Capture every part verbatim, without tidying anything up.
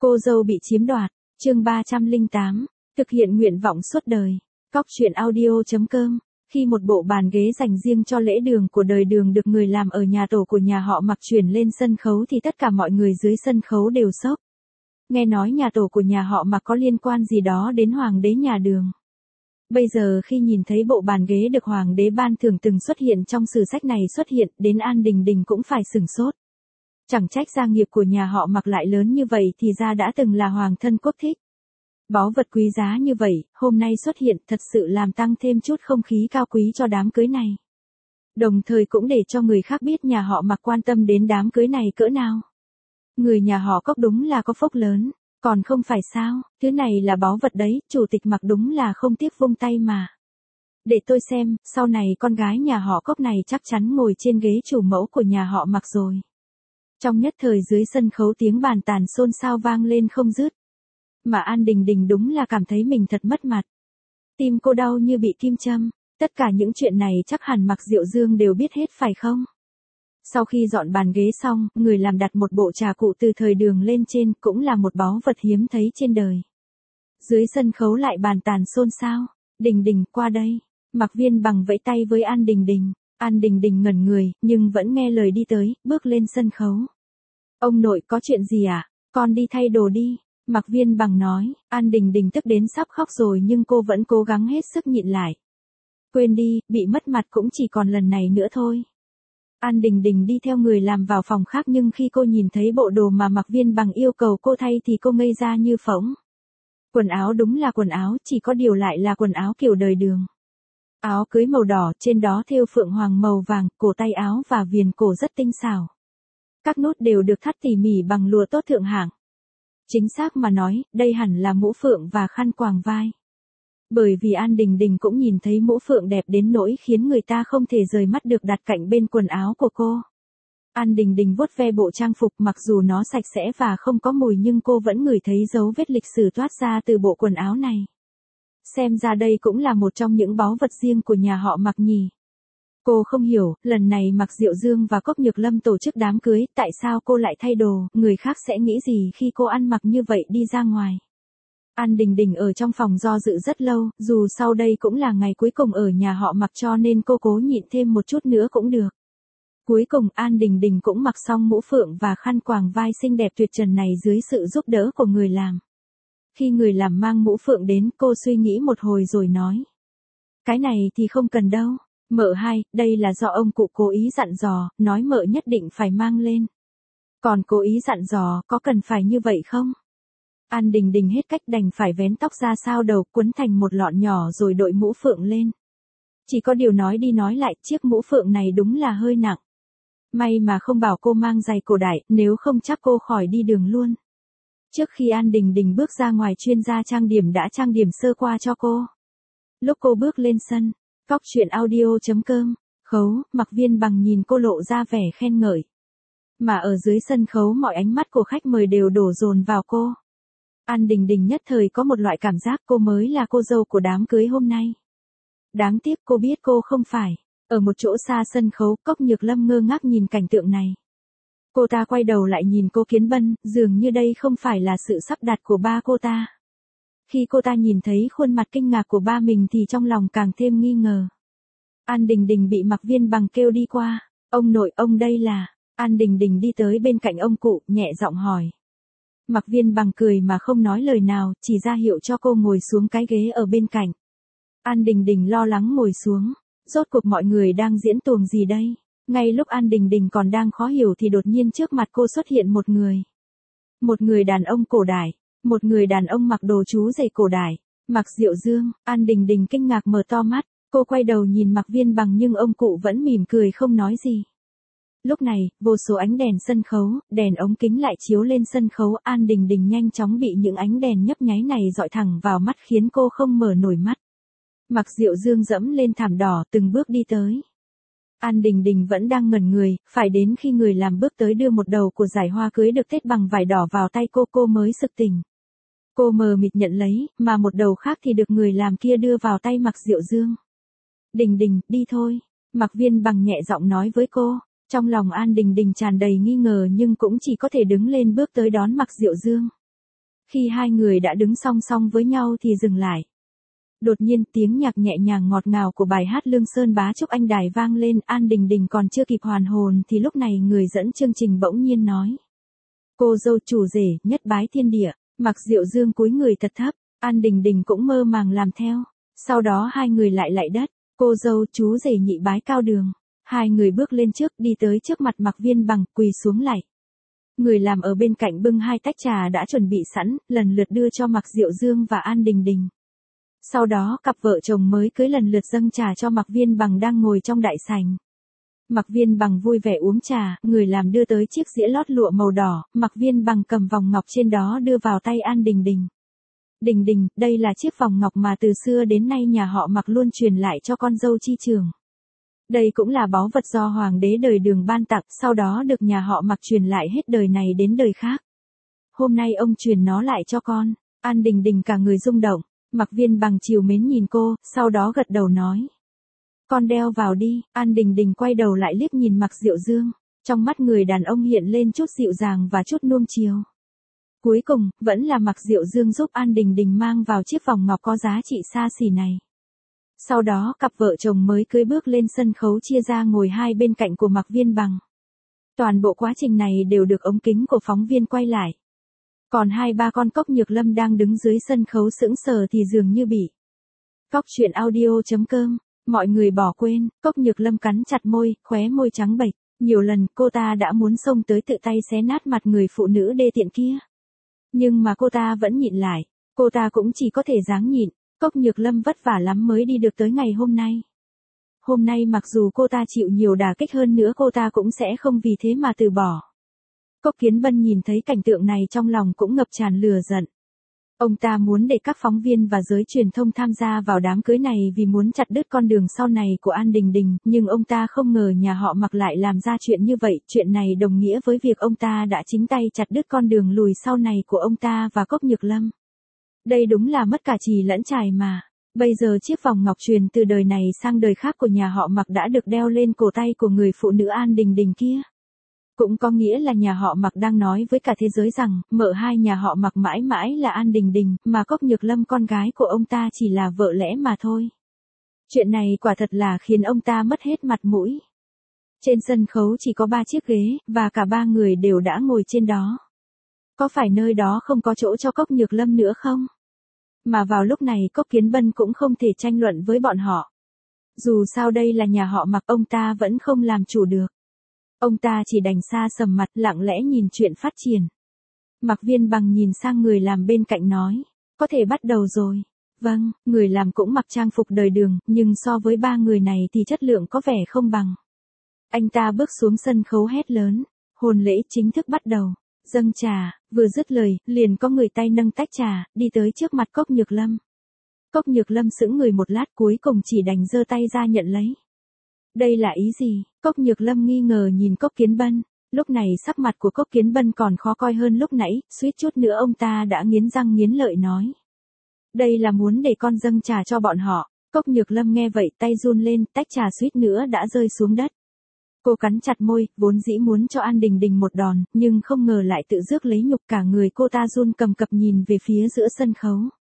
Cô dâu bị chiếm đoạt, chương ba trăm lẻ tám, thực hiện nguyện vọng suốt đời. Cóc truyện audio chấm com. Khi một bộ bàn ghế dành riêng cho lễ đường của đời Đường được người làm ở nhà tổ của nhà họ Mặc chuyển lên sân khấu thì tất cả mọi người dưới sân khấu đều sốc. Nghe nói nhà tổ của nhà họ Mặc có liên quan gì đó đến hoàng đế nhà Đường. Bây giờ khi nhìn thấy bộ bàn ghế được hoàng đế ban thưởng từng xuất hiện trong sử sách này xuất hiện, đến An Đình Đình cũng phải sửng sốt. Chẳng trách gia nghiệp của nhà họ Mặc lại lớn như vậy, thì ra đã từng là hoàng thân quốc thích. Báu vật quý giá như vậy, hôm nay xuất hiện thật sự làm tăng thêm chút không khí cao quý cho đám cưới này. Đồng thời cũng để cho người khác biết nhà họ Mặc quan tâm đến đám cưới này cỡ nào. Người nhà họ Cóc đúng là có phúc lớn, còn không phải sao, thứ này là báu vật đấy, chủ tịch Mặc đúng là không tiếc vung tay mà. Để tôi xem, sau này con gái nhà họ Cóc này chắc chắn ngồi trên ghế chủ mẫu của nhà họ Mặc rồi. Trong nhất thời dưới sân khấu tiếng bàn tàn xôn xao vang lên không dứt. Mà An Đình Đình đúng là cảm thấy mình thật mất mặt. Tim cô đau như bị kim châm, tất cả những chuyện này chắc hẳn Mặc Diệu Dương đều biết hết phải không? Sau khi dọn bàn ghế xong, người làm đặt một bộ trà cụ từ thời Đường lên trên, cũng là một báu vật hiếm thấy trên đời. Dưới sân khấu lại bàn tàn xôn xao, Đình Đình qua đây, Mặc Viên Bằng vẫy tay với An Đình Đình. An Đình Đình ngẩn người, nhưng vẫn nghe lời đi tới, bước lên sân khấu. Ông nội có chuyện gì à? Con đi thay đồ đi. Mặc Viên Bằng nói. An Đình Đình tức đến sắp khóc rồi nhưng cô vẫn cố gắng hết sức nhịn lại. Quên đi, bị mất mặt cũng chỉ còn lần này nữa thôi. An Đình Đình đi theo người làm vào phòng khác, nhưng khi cô nhìn thấy bộ đồ mà Mặc Viên Bằng yêu cầu cô thay thì cô ngây ra như phỗng. Quần áo đúng là quần áo, chỉ có điều lại là quần áo kiểu đời Đường. Áo cưới màu đỏ, trên đó thêu phượng hoàng màu vàng, cổ tay áo và viền cổ rất tinh xảo. Các nút đều được thắt tỉ mỉ bằng lụa tốt thượng hạng. Chính xác mà nói, đây hẳn là mũ phượng và khăn quàng vai. Bởi vì An Đình Đình cũng nhìn thấy mũ phượng đẹp đến nỗi khiến người ta không thể rời mắt được đặt cạnh bên quần áo của cô. An Đình Đình vuốt ve bộ trang phục, mặc dù nó sạch sẽ và không có mùi nhưng cô vẫn ngửi thấy dấu vết lịch sử toát ra từ bộ quần áo này. Xem ra đây cũng là một trong những báu vật riêng của nhà họ Mặc nhỉ. Cô không hiểu, lần này Mặc Diệu Dương và Cốc Nhược Lâm tổ chức đám cưới, tại sao cô lại thay đồ, người khác sẽ nghĩ gì khi cô ăn mặc như vậy đi ra ngoài. An Đình Đình ở trong phòng do dự rất lâu, dù sau đây cũng là ngày cuối cùng ở nhà họ Mặc cho nên cô cố nhịn thêm một chút nữa cũng được. Cuối cùng An Đình Đình cũng mặc xong mũ phượng và khăn quàng vai xinh đẹp tuyệt trần này dưới sự giúp đỡ của người làm. Khi người làm mang mũ phượng đến, cô suy nghĩ một hồi rồi nói. Cái này thì không cần đâu, mợ hai, đây là do ông cụ cố ý dặn dò, nói mợ nhất định phải mang lên. Còn cố ý dặn dò, có cần phải như vậy không? An Đình Đình hết cách đành phải vén tóc ra sao đầu, quấn thành một lọn nhỏ rồi đội mũ phượng lên. Chỉ có điều nói đi nói lại, chiếc mũ phượng này đúng là hơi nặng. May mà không bảo cô mang giày cổ đại, nếu không chắc cô khỏi đi đường luôn. Trước khi An Đình Đình bước ra ngoài, chuyên gia trang điểm đã trang điểm sơ qua cho cô. Lúc cô bước lên sân, Cóc truyện audio chấm com, khấu, Mặc Viên Bằng nhìn cô lộ ra vẻ khen ngợi. Mà ở dưới sân khấu mọi ánh mắt của khách mời đều đổ dồn vào cô. An Đình Đình nhất thời có một loại cảm giác cô mới là cô dâu của đám cưới hôm nay. Đáng tiếc cô biết cô không phải. Ở một chỗ xa sân khấu, Cốc Nhược Lâm ngơ ngác nhìn cảnh tượng này. Cô ta quay đầu lại nhìn cô Kiến Bân, dường như đây không phải là sự sắp đặt của ba cô ta. Khi cô ta nhìn thấy khuôn mặt kinh ngạc của ba mình thì trong lòng càng thêm nghi ngờ. An Đình Đình bị Mặc Viên Bằng kêu đi qua. Ông nội, ông đây là... An Đình Đình đi tới bên cạnh ông cụ, nhẹ giọng hỏi. Mặc Viên Bằng cười mà không nói lời nào, chỉ ra hiệu cho cô ngồi xuống cái ghế ở bên cạnh. An Đình Đình lo lắng ngồi xuống. Rốt cuộc mọi người đang diễn tuồng gì đây? Ngay lúc An Đình Đình còn đang khó hiểu thì đột nhiên trước mặt cô xuất hiện một người. Một người đàn ông cổ đại. Một người đàn ông mặc đồ chú rể cổ đại. Mặc Diệu Dương. An Đình Đình kinh ngạc mở to mắt. Cô quay đầu nhìn Mặc Viên Bằng nhưng ông cụ vẫn mỉm cười không nói gì. Lúc này, vô số ánh đèn sân khấu, đèn ống kính lại chiếu lên sân khấu. An Đình Đình nhanh chóng bị những ánh đèn nhấp nháy này dọi thẳng vào mắt khiến cô không mở nổi mắt. Mặc Diệu Dương dẫm lên thảm đỏ từng bước đi tới. An Đình Đình vẫn đang ngẩn người, phải đến khi người làm bước tới đưa một đầu của dải hoa cưới được tết bằng vải đỏ vào tay cô cô mới sực tỉnh. Cô mờ mịt nhận lấy, mà một đầu khác thì được người làm kia đưa vào tay Mặc Diệu Dương. Đình Đình, đi thôi. Mặc Viên Bằng nhẹ giọng nói với cô. Trong lòng An Đình Đình tràn đầy nghi ngờ nhưng cũng chỉ có thể đứng lên bước tới đón Mặc Diệu Dương. Khi hai người đã đứng song song với nhau thì dừng lại. Đột nhiên tiếng nhạc nhẹ nhàng ngọt ngào của bài hát Lương Sơn Bá Trúc Anh Đài vang lên. An Đình Đình còn chưa kịp hoàn hồn thì lúc này người dẫn chương trình bỗng nhiên nói. Cô dâu chủ rể nhất bái thiên địa. Mặc Diệu Dương cúi người thật thấp. An Đình Đình cũng mơ màng làm theo. Sau đó hai người lại lạy đất. Cô dâu chú rể nhị bái cao đường. Hai người bước lên trước đi tới trước mặt Mạc Viên Bằng quỳ xuống lạy. Người làm ở bên cạnh bưng hai tách trà đã chuẩn bị sẵn, lần lượt đưa cho Mạc Diệu Dương và An Đình Đình. Sau đó cặp vợ chồng mới cưới lần lượt dâng trà cho Mạc Viên Bằng đang ngồi trong đại sảnh. Mạc Viên Bằng vui vẻ uống trà, người làm đưa tới chiếc dĩa lót lụa màu đỏ, Mạc Viên Bằng cầm vòng ngọc trên đó đưa vào tay An Đình Đình. Đình Đình, đây là chiếc vòng ngọc mà từ xưa đến nay nhà họ Mạc luôn truyền lại cho con dâu chi trường. Đây cũng là báu vật do hoàng đế đời Đường ban tặng, sau đó được nhà họ Mạc truyền lại hết đời này đến đời khác. Hôm nay ông truyền nó lại cho con. An Đình Đình cả người rung động, Mạc Viên Bằng trìu mến nhìn cô, sau đó gật đầu nói. Con đeo vào đi. An Đình Đình quay đầu lại liếc nhìn Mạc Diệu Dương, trong mắt người đàn ông hiện lên chút dịu dàng và chút nuông chiều. Cuối cùng, vẫn là Mạc Diệu Dương giúp An Đình Đình mang vào chiếc vòng ngọc có giá trị xa xỉ này. Sau đó cặp vợ chồng mới cưới bước lên sân khấu chia ra ngồi hai bên cạnh của Mạc Viên Bằng. Toàn bộ quá trình này đều được ống kính của phóng viên quay lại. Còn hai ba con Cốc Nhược Lâm đang đứng dưới sân khấu sững sờ thì dường như bị. Cóc truyện audio chấm com, mọi người bỏ quên, Cốc Nhược Lâm cắn chặt môi, khóe môi trắng bệch. Nhiều lần cô ta đã muốn xông tới tự tay xé nát mặt người phụ nữ đê tiện kia. Nhưng mà cô ta vẫn nhịn lại, cô ta cũng chỉ có thể ráng nhịn. Cốc Nhược Lâm vất vả lắm mới đi được tới ngày hôm nay. Hôm nay mặc dù cô ta chịu nhiều đả kích hơn nữa cô ta cũng sẽ không vì thế mà từ bỏ. Cốc Kiến Bân nhìn thấy cảnh tượng này trong lòng cũng ngập tràn lửa giận. Ông ta muốn để các phóng viên và giới truyền thông tham gia vào đám cưới này vì muốn chặt đứt con đường sau này của An Đình Đình, nhưng ông ta không ngờ nhà họ Mạc lại làm ra chuyện như vậy. Chuyện này đồng nghĩa với việc ông ta đã chính tay chặt đứt con đường lùi sau này của ông ta và Cốc Nhược Lâm. Đây đúng là mất cả chì lẫn chài mà. Bây giờ chiếc vòng ngọc truyền từ đời này sang đời khác của nhà họ Mạc đã được đeo lên cổ tay của người phụ nữ An Đình Đình kia. Cũng có nghĩa là nhà họ Mạc đang nói với cả thế giới rằng, mợ hai nhà họ Mạc mãi mãi là An Đình Đình, mà Cốc Nhược Lâm con gái của ông ta chỉ là vợ lẽ mà thôi. Chuyện này quả thật là khiến ông ta mất hết mặt mũi. Trên sân khấu chỉ có ba chiếc ghế, và cả ba người đều đã ngồi trên đó. Có phải nơi đó không có chỗ cho Cốc Nhược Lâm nữa không? Mà vào lúc này Cốc Kiến Bân cũng không thể tranh luận với bọn họ. Dù sao đây là nhà họ Mạc, ông ta vẫn không làm chủ được. Ông ta chỉ đành xa sầm mặt lặng lẽ nhìn chuyện phát triển. Mạc Viên Bằng nhìn sang người làm bên cạnh nói, có thể bắt đầu rồi. Vâng, người làm cũng mặc trang phục đời Đường, nhưng so với ba người này thì chất lượng có vẻ không bằng. Anh ta bước xuống sân khấu hét lớn, hôn lễ chính thức bắt đầu. Dâng trà, vừa dứt lời, liền có người tay nâng tách trà, đi tới trước mặt Cốc Nhược Lâm. Cốc Nhược Lâm sững người một lát cuối cùng chỉ đành giơ tay ra nhận lấy. Đây là ý gì? Cốc Nhược Lâm nghi ngờ nhìn Cốc Kiến Bân. Lúc này sắc mặt của Cốc Kiến Bân còn khó coi hơn lúc nãy, suýt chút nữa ông ta đã nghiến răng nghiến lợi nói. Đây là muốn để con dâng trà cho bọn họ. Cốc Nhược Lâm nghe vậy tay run lên, tách trà suýt nữa đã rơi xuống đất. Cô cắn chặt môi, vốn dĩ muốn cho An Đình Đình một đòn, nhưng không ngờ lại tự rước lấy nhục. Cả người cô ta run cầm cập nhìn về phía giữa sân khấu.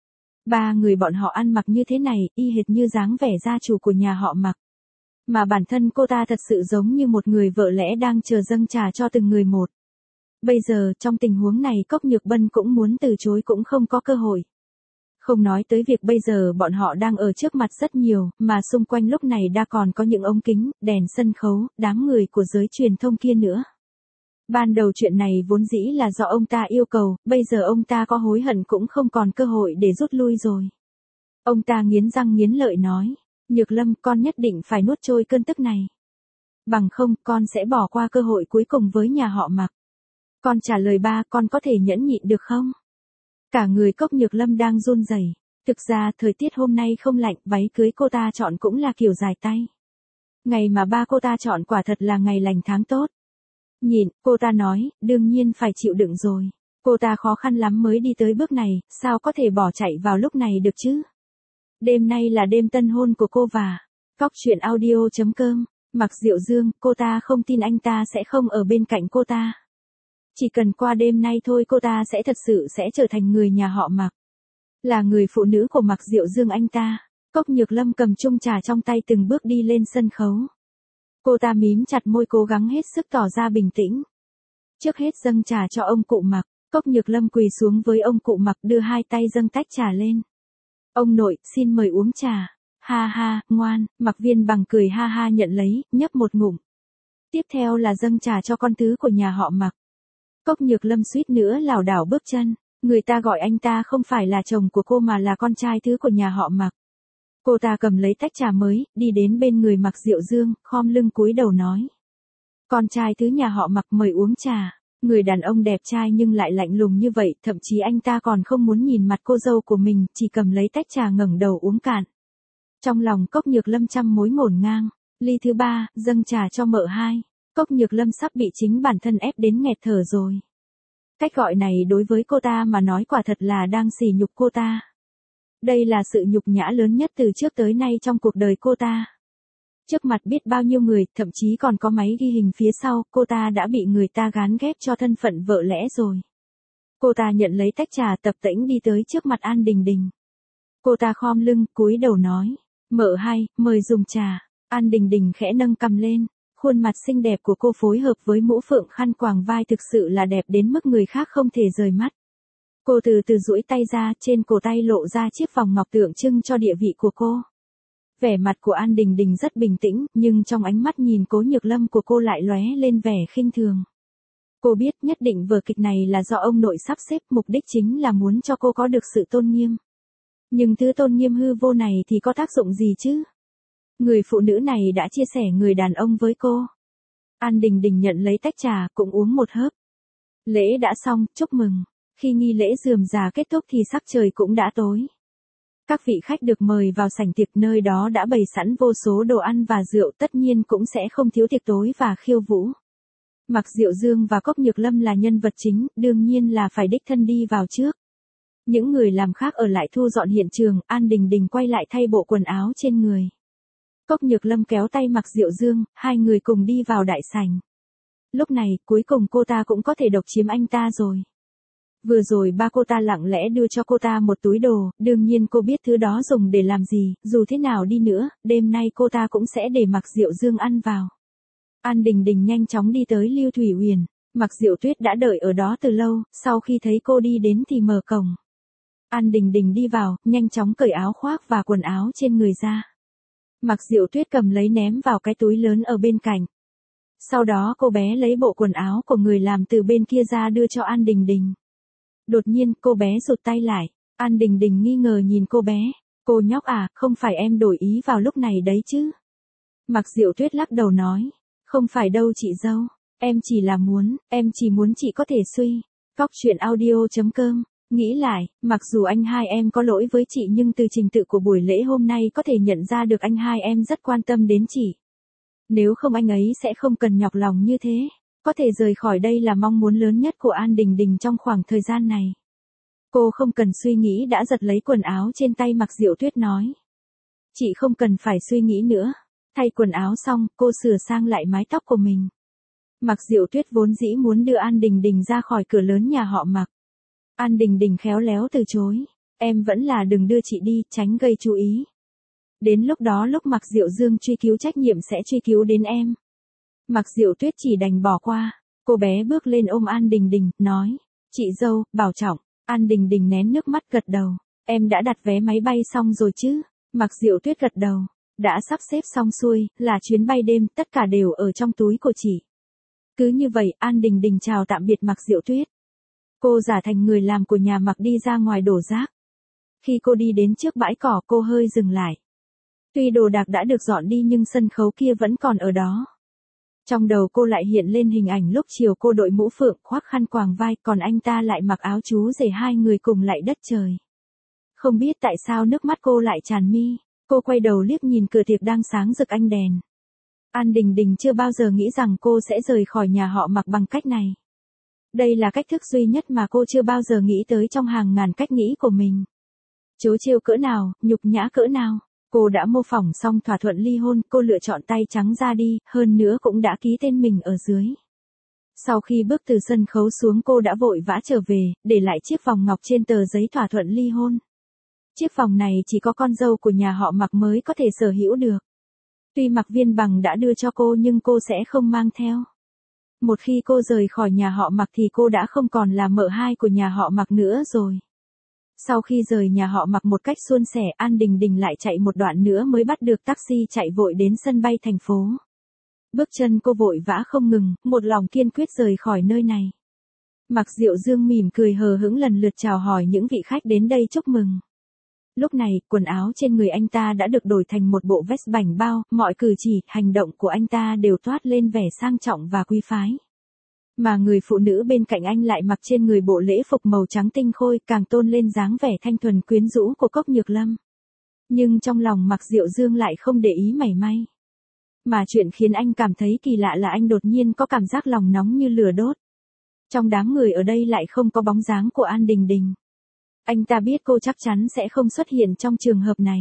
Ba người bọn họ ăn mặc như thế này, y hệt như dáng vẻ gia chủ của nhà họ Mạc. Mà bản thân cô ta thật sự giống như một người vợ lẽ đang chờ dâng trà cho từng người một. Bây giờ, trong tình huống này Cốc Nhược Bân cũng muốn từ chối cũng không có cơ hội. Không nói tới việc bây giờ bọn họ đang ở trước mặt rất nhiều, mà xung quanh lúc này đã còn có những ống kính, đèn sân khấu, đám người của giới truyền thông kia nữa. Ban đầu chuyện này vốn dĩ là do ông ta yêu cầu, bây giờ ông ta có hối hận cũng không còn cơ hội để rút lui rồi. Ông ta nghiến răng nghiến lợi nói, Nhược Lâm, con nhất định phải nuốt trôi cơn tức này. Bằng không, con sẽ bỏ qua cơ hội cuối cùng với nhà họ Mạc. Con trả lời ba, con có thể nhẫn nhịn được không? Cả người Cốc Nhược Lâm đang run rẩy. Thực ra thời tiết hôm nay không lạnh, váy cưới cô ta chọn cũng là kiểu dài tay. Ngày mà ba cô ta chọn quả thật là ngày lành tháng tốt. Nhịn, cô ta nói, đương nhiên phải chịu đựng rồi. Cô ta khó khăn lắm mới đi tới bước này, sao có thể bỏ chạy vào lúc này được chứ? Đêm nay là đêm tân hôn của cô và Cóc truyện audio chấm com. Mạc Diệu Dương, cô ta không tin anh ta sẽ không ở bên cạnh cô ta. Chỉ cần qua đêm nay thôi cô ta sẽ thật sự sẽ trở thành người nhà họ Mạc. Là người phụ nữ của Mạc Diệu Dương anh ta. Cốc Nhược Lâm cầm chung trà trong tay từng bước đi lên sân khấu. Cô ta mím chặt môi cố gắng hết sức tỏ ra bình tĩnh. Trước hết dâng trà cho ông cụ Mạc, Cốc Nhược Lâm quỳ xuống với ông cụ Mạc đưa hai tay dâng tách trà lên. Ông nội, xin mời uống trà. Ha ha, ngoan, Mạc Viên Bằng cười ha ha nhận lấy, nhấp một ngụm. Tiếp theo là dâng trà cho con thứ của nhà họ Mạc. Cốc Nhược Lâm suýt nữa lảo đảo bước chân, người ta gọi anh ta không phải là chồng của cô mà là con trai thứ của nhà họ Mạc. Cô ta cầm lấy tách trà mới, đi đến bên người Mạc Diệu Dương, khom lưng cúi đầu nói. Con trai thứ nhà họ Mạc mời uống trà. Người đàn ông đẹp trai nhưng lại lạnh lùng như vậy, thậm chí anh ta còn không muốn nhìn mặt cô dâu của mình, chỉ cầm lấy tách trà ngẩng đầu uống cạn. Trong lòng Cốc Nhược Lâm trăm mối ngổn ngang, ly thứ ba, dâng trà cho mợ hai. Cốc Nhược Lâm sắp bị chính bản thân ép đến nghẹt thở rồi. Cách gọi này đối với cô ta mà nói quả thật là đang sỉ nhục cô ta. Đây là sự nhục nhã lớn nhất từ trước tới nay trong cuộc đời cô ta. Trước mặt biết bao nhiêu người, thậm chí còn có máy ghi hình phía sau, cô ta đã bị người ta gán ghép cho thân phận vợ lẽ rồi. Cô ta nhận lấy tách trà tập tễnh đi tới trước mặt An Đình Đình. Cô ta khom lưng, cúi đầu nói, mợ hai, mời dùng trà. An Đình Đình khẽ nâng cằm lên, khuôn mặt xinh đẹp của cô phối hợp với mũ phượng khăn quàng vai thực sự là đẹp đến mức người khác không thể rời mắt. Cô từ từ duỗi tay ra, trên cổ tay lộ ra chiếc vòng ngọc tượng trưng cho địa vị của cô. Vẻ mặt của An Đình Đình rất bình tĩnh, nhưng trong ánh mắt nhìn Cố Nhược Lâm của cô lại lóe lên vẻ khinh thường. Cô biết nhất định vở kịch này là do ông nội sắp xếp, mục đích chính là muốn cho cô có được sự tôn nghiêm. Nhưng thứ tôn nghiêm hư vô này thì có tác dụng gì chứ? Người phụ nữ này đã chia sẻ người đàn ông với cô. An Đình Đình nhận lấy tách trà, cũng uống một hớp. Lễ đã xong, chúc mừng. Khi nghi lễ rườm rà kết thúc thì sắc trời cũng đã tối. Các vị khách được mời vào sảnh tiệc, nơi đó đã bày sẵn vô số đồ ăn và rượu, tất nhiên cũng sẽ không thiếu tiệc tối và khiêu vũ. Mạc Diệu Dương và Cốc Nhược Lâm là nhân vật chính, đương nhiên là phải đích thân đi vào trước. Những người làm khác ở lại thu dọn hiện trường, An Đình Đình quay lại thay bộ quần áo trên người. Cốc Nhược Lâm kéo tay Mạc Diệu Dương, hai người cùng đi vào đại sảnh. Lúc này, cuối cùng cô ta cũng có thể độc chiếm anh ta rồi. Vừa rồi ba cô ta lặng lẽ đưa cho cô ta một túi đồ, đương nhiên cô biết thứ đó dùng để làm gì, dù thế nào đi nữa, đêm nay cô ta cũng sẽ để Mạc Diệu Dương ăn vào. An Đình Đình nhanh chóng đi tới Lưu Thủy Huyền, Mạc Diệu Tuyết đã đợi ở đó từ lâu, sau khi thấy cô đi đến thì mở cổng. An Đình Đình đi vào, nhanh chóng cởi áo khoác và quần áo trên người ra. Mạc Diệu Tuyết cầm lấy ném vào cái túi lớn ở bên cạnh. Sau đó cô bé lấy bộ quần áo của người làm từ bên kia ra đưa cho An Đình Đình. Đột nhiên, cô bé rụt tay lại. An Đình Đình nghi ngờ nhìn cô bé. Cô nhóc à, không phải em đổi ý vào lúc này đấy chứ? Mạc Diệu Tuyết lắc đầu nói. Không phải đâu chị dâu. Em chỉ là muốn, em chỉ muốn chị có thể suy. Cóc truyện audio chấm com. Nghĩ lại, mặc dù anh hai em có lỗi với chị nhưng từ trình tự của buổi lễ hôm nay có thể nhận ra được anh hai em rất quan tâm đến chị. Nếu không anh ấy sẽ không cần nhọc lòng như thế. Có thể rời khỏi đây là mong muốn lớn nhất của An Đình Đình trong khoảng thời gian này. Cô không cần suy nghĩ đã giật lấy quần áo trên tay Mạc Diệu Tuyết nói. Chị không cần phải suy nghĩ nữa. Thay quần áo xong, cô sửa sang lại mái tóc của mình. Mạc Diệu Tuyết vốn dĩ muốn đưa An Đình Đình ra khỏi cửa lớn nhà họ Mạc. An Đình Đình khéo léo từ chối. Em vẫn là đừng đưa chị đi, tránh gây chú ý. Đến lúc đó lúc Mạc Diệu Dương truy cứu trách nhiệm sẽ truy cứu đến em. Mạc Diệu Tuyết chỉ đành bỏ qua. Cô bé bước lên ôm An Đình Đình, nói. Chị dâu, bảo trọng. An Đình Đình nén nước mắt gật đầu. Em đã đặt vé máy bay xong rồi chứ? Mạc Diệu Tuyết gật đầu. Đã sắp xếp xong xuôi, là chuyến bay đêm, tất cả đều ở trong túi của chị. Cứ như vậy, An Đình Đình chào tạm biệt Mạc Diệu Tuyết. Cô giả thành người làm của nhà Mạc đi ra ngoài đổ rác. Khi cô đi đến trước bãi cỏ cô hơi dừng lại. Tuy đồ đạc đã được dọn đi nhưng sân khấu kia vẫn còn ở đó. Trong đầu cô lại hiện lên hình ảnh lúc chiều cô đội mũ phượng khoác khăn quàng vai còn anh ta lại mặc áo chú rể hai người cùng lạy đất trời. Không biết tại sao nước mắt cô lại tràn mi, cô quay đầu liếc nhìn cửa tiệc đang sáng rực ánh đèn. An Đình Đình chưa bao giờ nghĩ rằng cô sẽ rời khỏi nhà họ Mạc bằng cách này. Đây là cách thức duy nhất mà cô chưa bao giờ nghĩ tới trong hàng ngàn cách nghĩ của mình. Trố trêu cỡ nào, nhục nhã cỡ nào. Cô đã mô phỏng xong thỏa thuận ly hôn, cô lựa chọn tay trắng ra đi, hơn nữa cũng đã ký tên mình ở dưới. Sau khi bước từ sân khấu xuống cô đã vội vã trở về, để lại chiếc vòng ngọc trên tờ giấy thỏa thuận ly hôn. Chiếc vòng này chỉ có con dâu của nhà họ Mạc mới có thể sở hữu được. Tuy Mạc Viên Bằng đã đưa cho cô nhưng cô sẽ không mang theo. Một khi cô rời khỏi nhà họ Mạc thì cô đã không còn là mợ hai của nhà họ Mạc nữa rồi. Sau khi rời nhà họ Mạc một cách suôn sẻ, An Đình Đình lại chạy một đoạn nữa mới bắt được taxi chạy vội đến sân bay thành phố. Bước chân cô vội vã không ngừng, một lòng kiên quyết rời khỏi nơi này. Mạc Diệu Dương mỉm cười hờ hững lần lượt chào hỏi những vị khách đến đây chúc mừng. Lúc này, quần áo trên người anh ta đã được đổi thành một bộ vest bảnh bao, mọi cử chỉ, hành động của anh ta đều toát lên vẻ sang trọng và quý phái. Mà người phụ nữ bên cạnh anh lại mặc trên người bộ lễ phục màu trắng tinh khôi, càng tôn lên dáng vẻ thanh thuần quyến rũ của Cốc Nhược Lâm. Nhưng trong lòng Mạc Diệu Dương lại không để ý mảy may. Mà chuyện khiến anh cảm thấy kỳ lạ là anh đột nhiên có cảm giác lòng nóng như lửa đốt. Trong đám người ở đây lại không có bóng dáng của An Đình Đình. Anh ta biết cô chắc chắn sẽ không xuất hiện trong trường hợp này.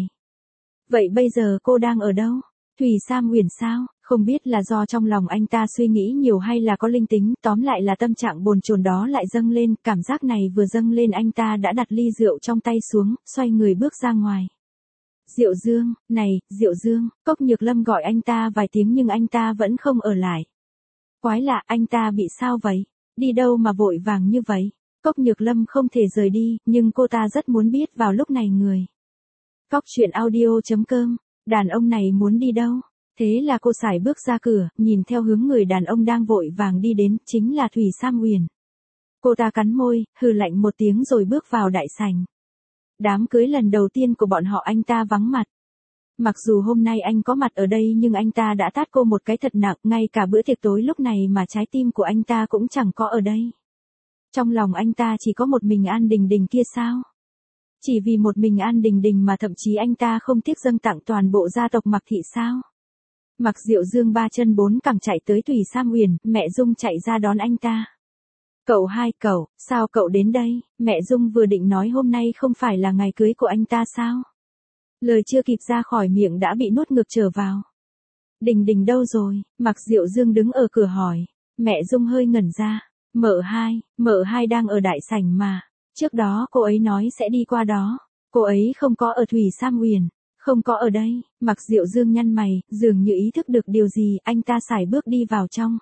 Vậy bây giờ cô đang ở đâu? Thủy Sam Huyền sao? Không biết là do trong lòng anh ta suy nghĩ nhiều hay là có linh tính, tóm lại là tâm trạng bồn chồn đó lại dâng lên, cảm giác này vừa dâng lên anh ta đã đặt ly rượu trong tay xuống, xoay người bước ra ngoài. Diệu Dương, này, Diệu Dương, Cốc Nhược Lâm gọi anh ta vài tiếng nhưng anh ta vẫn không ở lại. Quái lạ, anh ta bị sao vậy? Đi đâu mà vội vàng như vậy? Cốc Nhược Lâm không thể rời đi, nhưng cô ta rất muốn biết vào lúc này người. Cóc truyện audio chấm com, đàn ông này muốn đi đâu? Thế là cô sải bước ra cửa, nhìn theo hướng người đàn ông đang vội vàng đi đến, chính là Thủy Sam Huyền. Cô ta cắn môi, hừ lạnh một tiếng rồi bước vào đại sảnh. Đám cưới lần đầu tiên của bọn họ anh ta vắng mặt. Mặc dù hôm nay anh có mặt ở đây nhưng anh ta đã tát cô một cái thật nặng, ngay cả bữa tiệc tối lúc này mà trái tim của anh ta cũng chẳng có ở đây. Trong lòng anh ta chỉ có một mình An Đình Đình kia sao? Chỉ vì một mình An Đình Đình mà thậm chí anh ta không tiếc dâng tặng toàn bộ gia tộc Mạc thị sao? Mạc Diệu Dương ba chân bốn cẳng chạy tới Thủy Sam Huyền, mẹ Dung chạy ra đón anh ta. Cậu hai, cậu, sao cậu đến đây? Mẹ Dung vừa định nói hôm nay không phải là ngày cưới của anh ta sao? Lời chưa kịp ra khỏi miệng đã bị nuốt ngược trở vào. Đình Đình đâu rồi? Mạc Diệu Dương đứng ở cửa hỏi. Mẹ Dung hơi ngẩn ra. Mợ hai, mợ hai đang ở đại sảnh mà. Trước đó cô ấy nói sẽ đi qua đó. Cô ấy không có ở Thủy Sam Huyền. Không có ở đây. Mạc Diệu Dương nhăn mày, dường như ý thức được điều gì, anh ta sải bước đi vào trong.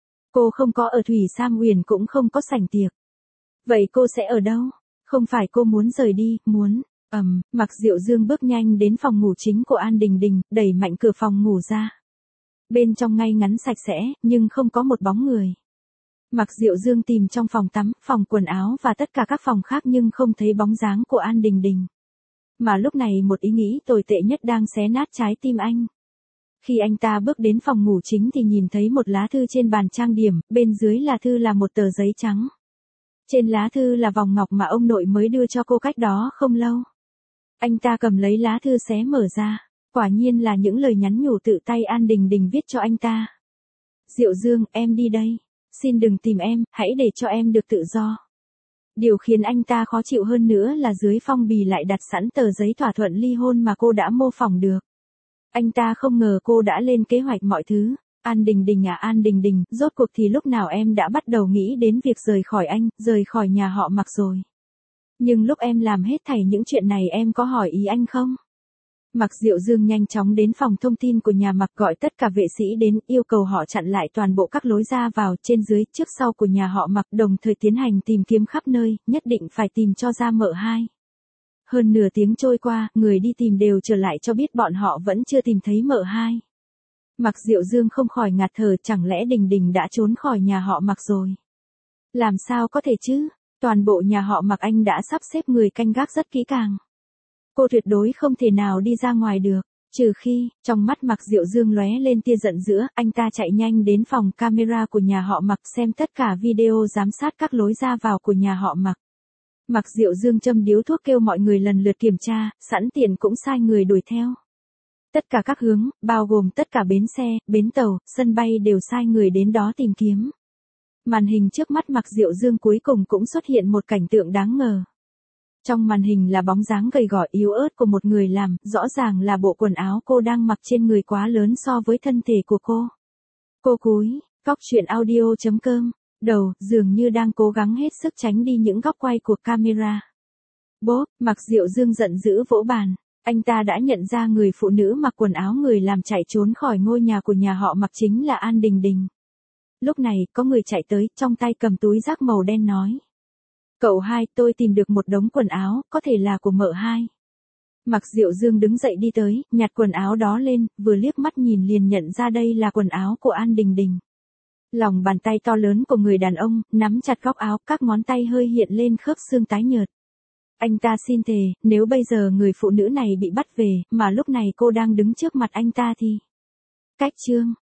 Cô không có ở Thủy Sam Huyền cũng không có sảnh tiệc. Vậy cô sẽ ở đâu? Không phải cô muốn rời đi, muốn... ầm, um, Mạc Diệu Dương bước nhanh đến phòng ngủ chính của An Đình Đình, đẩy mạnh cửa phòng ngủ ra. Bên trong ngay ngắn sạch sẽ, nhưng không có một bóng người. Mạc Diệu Dương tìm trong phòng tắm, phòng quần áo và tất cả các phòng khác nhưng không thấy bóng dáng của An Đình Đình. Mà lúc này một ý nghĩ tồi tệ nhất đang xé nát trái tim anh. Khi anh ta bước đến phòng ngủ chính thì nhìn thấy một lá thư trên bàn trang điểm, bên dưới là thư là một tờ giấy trắng. Trên lá thư là vòng ngọc mà ông nội mới đưa cho cô cách đó không lâu. Anh ta cầm lấy lá thư xé mở ra, quả nhiên là những lời nhắn nhủ tự tay An Đình Đình viết cho anh ta. Diệu Dương, em đi đây. Xin đừng tìm em, hãy để cho em được tự do. Điều khiến anh ta khó chịu hơn nữa là dưới phong bì lại đặt sẵn tờ giấy thỏa thuận ly hôn mà cô đã mô phỏng được. Anh ta không ngờ cô đã lên kế hoạch mọi thứ. An Đình Đình à An Đình Đình, rốt cuộc thì lúc nào em đã bắt đầu nghĩ đến việc rời khỏi anh, rời khỏi nhà họ Mạc rồi. Nhưng lúc em làm hết thảy những chuyện này em có hỏi ý anh không? Mạc Diệu Dương nhanh chóng đến phòng thông tin của nhà Mạc gọi tất cả vệ sĩ đến, yêu cầu họ chặn lại toàn bộ các lối ra vào, trên dưới, trước sau của nhà họ Mạc, đồng thời tiến hành tìm kiếm khắp nơi, nhất định phải tìm cho ra mợ hai. Hơn nửa tiếng trôi qua, người đi tìm đều trở lại cho biết bọn họ vẫn chưa tìm thấy mợ hai. Mạc Diệu Dương không khỏi ngạt thở, chẳng lẽ Đình Đình đã trốn khỏi nhà họ Mạc rồi? Làm sao có thể chứ? Toàn bộ nhà họ Mạc anh đã sắp xếp người canh gác rất kỹ càng. Cô tuyệt đối không thể nào đi ra ngoài được, trừ khi, trong mắt Mạc Diệu Dương lóe lên tia giận dữ, anh ta chạy nhanh đến phòng camera của nhà họ Mạc xem tất cả video giám sát các lối ra vào của nhà họ Mạc. Mạc Diệu Dương châm điếu thuốc kêu mọi người lần lượt kiểm tra, sẵn tiện cũng sai người đuổi theo. Tất cả các hướng, bao gồm tất cả bến xe, bến tàu, sân bay đều sai người đến đó tìm kiếm. Màn hình trước mắt Mạc Diệu Dương cuối cùng cũng xuất hiện một cảnh tượng đáng ngờ. Trong màn hình là bóng dáng gầy gò yếu ớt của một người làm, rõ ràng là bộ quần áo cô đang mặc trên người quá lớn so với thân thể của cô. Cô cúi, cóc truyện audio chấm com đầu, dường như đang cố gắng hết sức tránh đi những góc quay của camera. Bố, Mạc Diệu Dương giận dữ vỗ bàn. Anh ta đã nhận ra người phụ nữ mặc quần áo người làm chạy trốn khỏi ngôi nhà của nhà họ Mạc chính là An Đình Đình. Lúc này, có người chạy tới, trong tay cầm túi rác màu đen nói. Cậu hai, tôi tìm được một đống quần áo, có thể là của mợ hai. Mạc Diệu Dương đứng dậy đi tới, nhặt quần áo đó lên, vừa liếc mắt nhìn liền nhận ra đây là quần áo của An Đình Đình. Lòng bàn tay to lớn của người đàn ông, nắm chặt góc áo, các ngón tay hơi hiện lên khớp xương tái nhợt. Anh ta xin thề, nếu bây giờ người phụ nữ này bị bắt về, mà lúc này cô đang đứng trước mặt anh ta thì... Cách chương.